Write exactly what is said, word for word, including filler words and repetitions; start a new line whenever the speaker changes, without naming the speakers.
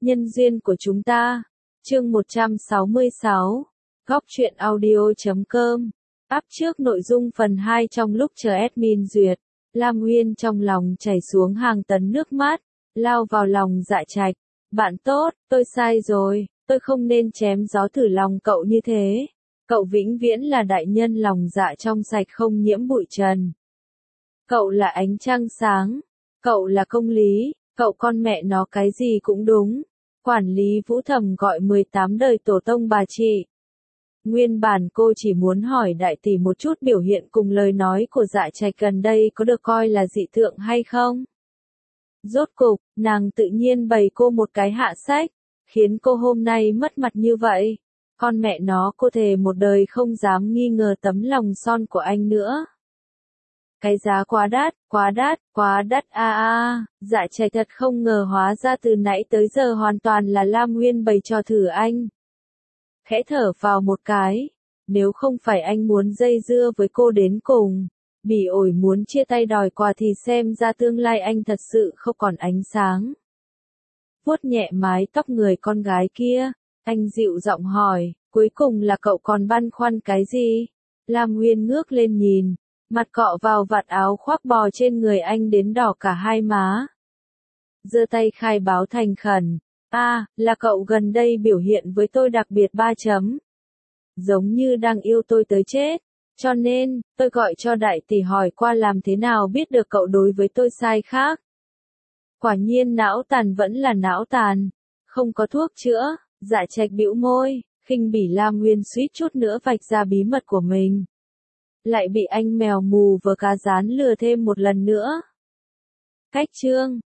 Nhân duyên của chúng ta. Chương một trăm sáu mươi sáu. Góc truyện audio chấm com. Áp trước nội dung phần hai trong lúc chờ admin duyệt. Lam Nguyên trong lòng chảy xuống hàng tấn nước mắt, lao vào lòng Dạ Trạch. Bạn tốt, tôi sai rồi, tôi không nên chém gió thử lòng cậu như thế. Cậu vĩnh viễn là đại nhân lòng dạ trong sạch không nhiễm bụi trần. Cậu là ánh trăng sáng, cậu là công lý, cậu con mẹ nó cái gì cũng đúng. Quản lý Vũ thầm gọi mười tám đời tổ tông bà chị. Nguyên bản cô chỉ muốn hỏi đại tỷ một chút biểu hiện cùng lời nói của Dạ Trạch gần đây có được coi là dị tượng hay không. Rốt cục, nàng tự nhiên bày cô một cái hạ sách, khiến cô hôm nay mất mặt như vậy. Con mẹ nó, cô thề một đời không dám nghi ngờ tấm lòng son của anh nữa. Cái giá quá đắt, quá đắt, quá đắt a à, a. Dạ Trạch thật không ngờ hóa ra từ nãy tới giờ hoàn toàn là Lam Nguyên bày trò thử anh. Khẽ thở vào một cái, nếu không phải anh muốn dây dưa với cô đến cùng, bỉ ổi muốn chia tay đòi quà thì xem ra tương lai anh thật sự không còn ánh sáng. Vuốt nhẹ mái tóc người con gái kia, anh dịu giọng hỏi, cuối cùng là cậu còn băn khoăn cái gì? Lam Nguyên ngước lên nhìn, mặt cọ vào vạt áo khoác bò trên người anh đến đỏ cả hai má. Giơ tay khai báo thành khẩn, a, à, là cậu gần đây biểu hiện với tôi đặc biệt ba chấm. Giống như đang yêu tôi tới chết, cho nên, tôi gọi cho đại tỷ hỏi qua làm thế nào biết được cậu đối với tôi sai khác. Quả nhiên não tàn vẫn là não tàn, không có thuốc chữa. Dạ Trạch bĩu môi, khinh bỉ Lam Nguyên suýt chút nữa vạch ra bí mật của mình. Lại bị anh mèo mù vờ cá rán lừa thêm một lần nữa. Cách chương